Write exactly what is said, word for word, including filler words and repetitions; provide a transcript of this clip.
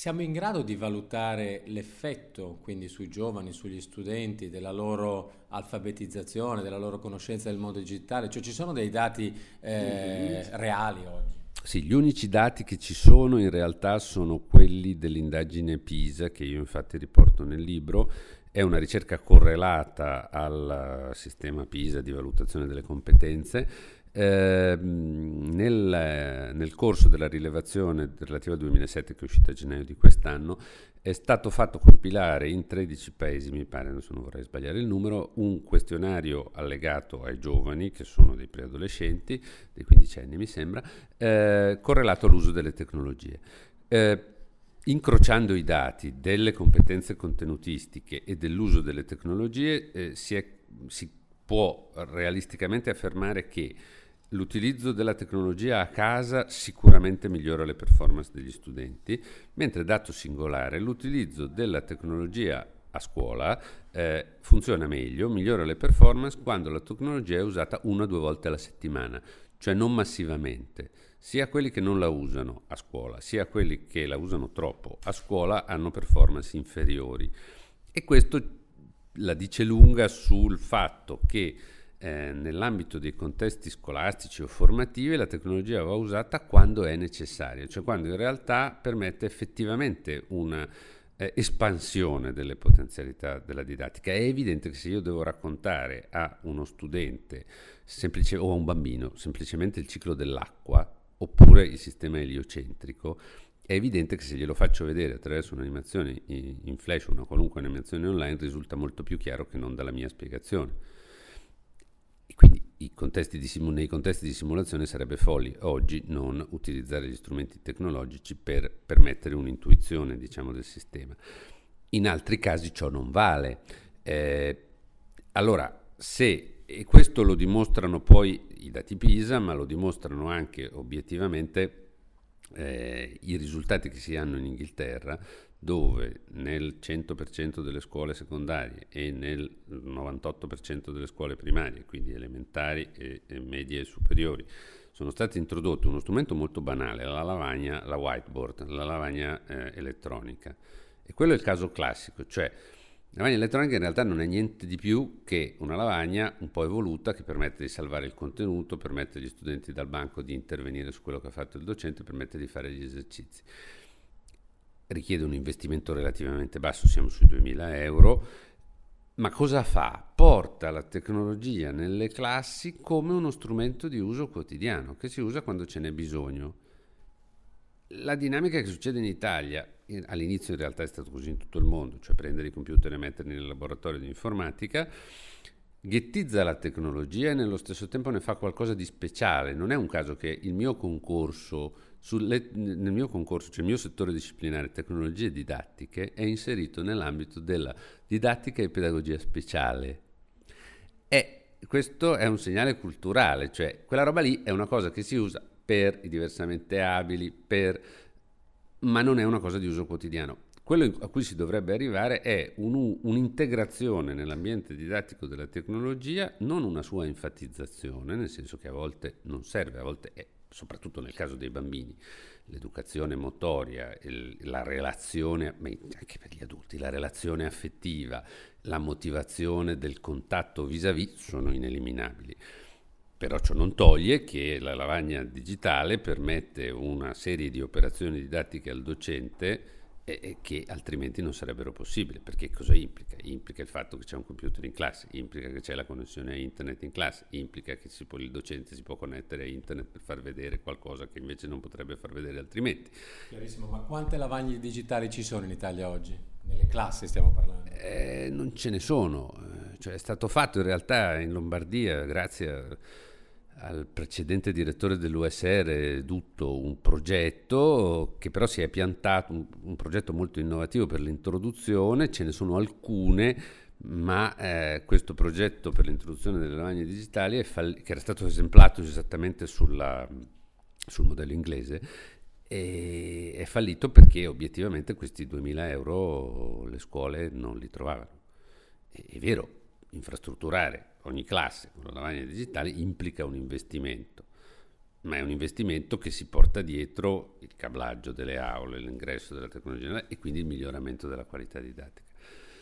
siamo in grado di valutare l'effetto, quindi sui giovani, sugli studenti, della loro alfabetizzazione, della loro conoscenza del mondo digitale? Cioè ci sono dei dati eh, reali oggi? Sì, gli unici dati che ci sono in realtà sono quelli dell'indagine PISA, che io infatti riporto nel libro. È una ricerca correlata al sistema PISA di valutazione delle competenze. Eh, nel, nel corso della rilevazione relativa al duemilasette, che è uscita a gennaio di quest'anno, è stato fatto compilare in tredici paesi, mi pare, adesso non vorrei sbagliare il numero, un questionario allegato ai giovani, che sono dei preadolescenti, dei quindicenni mi sembra, eh, correlato all'uso delle tecnologie. Eh, incrociando i dati delle competenze contenutistiche e dell'uso delle tecnologie, eh, si, è, si può realisticamente affermare che l'utilizzo della tecnologia a casa sicuramente migliora le performance degli studenti, mentre dato singolare, l'utilizzo della tecnologia a scuola eh, funziona meglio, migliora le performance quando la tecnologia è usata una o due volte alla settimana, cioè non massivamente. Sia quelli che non la usano a scuola, sia quelli che la usano troppo a scuola hanno performance inferiori. E questo la dice lunga sul fatto che Eh, nell'ambito dei contesti scolastici o formativi la tecnologia va usata quando è necessaria, cioè quando in realtà permette effettivamente una eh, espansione delle potenzialità della didattica. È evidente che se io devo raccontare a uno studente semplice, o a un bambino semplicemente il ciclo dell'acqua oppure il sistema eliocentrico, è evidente che se glielo faccio vedere attraverso un'animazione in flash o una qualunque animazione online risulta molto più chiaro che non dalla mia spiegazione. E quindi i contesti di simu- nei contesti di simulazione sarebbe folli oggi non utilizzare gli strumenti tecnologici per permettere un'intuizione, diciamo, del sistema. In altri casi ciò non vale. Eh, allora, se, e questo lo dimostrano poi i dati PISA, ma lo dimostrano anche obiettivamente eh, i risultati che si hanno in Inghilterra, dove nel cento per cento delle scuole secondarie e nel novantotto per cento delle scuole primarie, quindi elementari e, e medie e superiori, sono stati introdotti uno strumento molto banale, la lavagna, la whiteboard, la lavagna eh, elettronica. E quello è il caso classico, cioè la lavagna elettronica in realtà non è niente di più che una lavagna un po' evoluta che permette di salvare il contenuto, permette agli studenti dal banco di intervenire su quello che ha fatto il docente, permette di fare gli esercizi. Richiede un investimento relativamente basso, siamo sui duemila euro, ma cosa fa? Porta la tecnologia nelle classi come uno strumento di uso quotidiano, che si usa quando ce n'è bisogno. La dinamica che succede in Italia, all'inizio in realtà è stato così in tutto il mondo, cioè prendere i computer e metterli nel laboratorio di informatica, ghettizza la tecnologia e nello stesso tempo ne fa qualcosa di speciale. Non è un caso che il mio concorso Sulle, nel mio concorso, cioè il mio settore disciplinare tecnologie didattiche, è inserito nell'ambito della didattica e pedagogia speciale. E questo è un segnale culturale, cioè quella roba lì è una cosa che si usa per i diversamente abili, per, ma non è una cosa di uso quotidiano. Quello a cui si dovrebbe arrivare è un, un'integrazione nell'ambiente didattico della tecnologia, non una sua enfatizzazione, nel senso che a volte non serve, a volte è, soprattutto nel caso dei bambini, l'educazione motoria, il, la relazione, ma anche per gli adulti, la relazione affettiva, la motivazione del contatto vis-à-vis sono ineliminabili. Però ciò non toglie che la lavagna digitale permette una serie di operazioni didattiche al docente e che altrimenti non sarebbero possibili. Perché cosa implica? Implica il fatto che c'è un computer in classe, implica che c'è la connessione a internet in classe, implica che si può, il docente si può connettere a internet per far vedere qualcosa che invece non potrebbe far vedere altrimenti. Chiarissimo, ma quante lavagne digitali ci sono in Italia oggi? Nelle classi stiamo parlando. Eh, non ce ne sono, cioè, è stato fatto in realtà in Lombardia, grazie a al precedente direttore dell'U S R Dutto, un progetto che però si è piantato, un, un progetto molto innovativo per l'introduzione, ce ne sono alcune, ma eh, questo progetto per l'introduzione delle lavagne digitali è fall- che era stato esemplato esattamente sulla, sul modello inglese, e è fallito perché obiettivamente questi duemila euro le scuole non li trovavano. È, è vero, infrastrutturare ogni classe con la lavagna digitale implica un investimento, ma è un investimento che si porta dietro il cablaggio delle aule, l'ingresso della tecnologia e quindi il miglioramento della qualità didattica.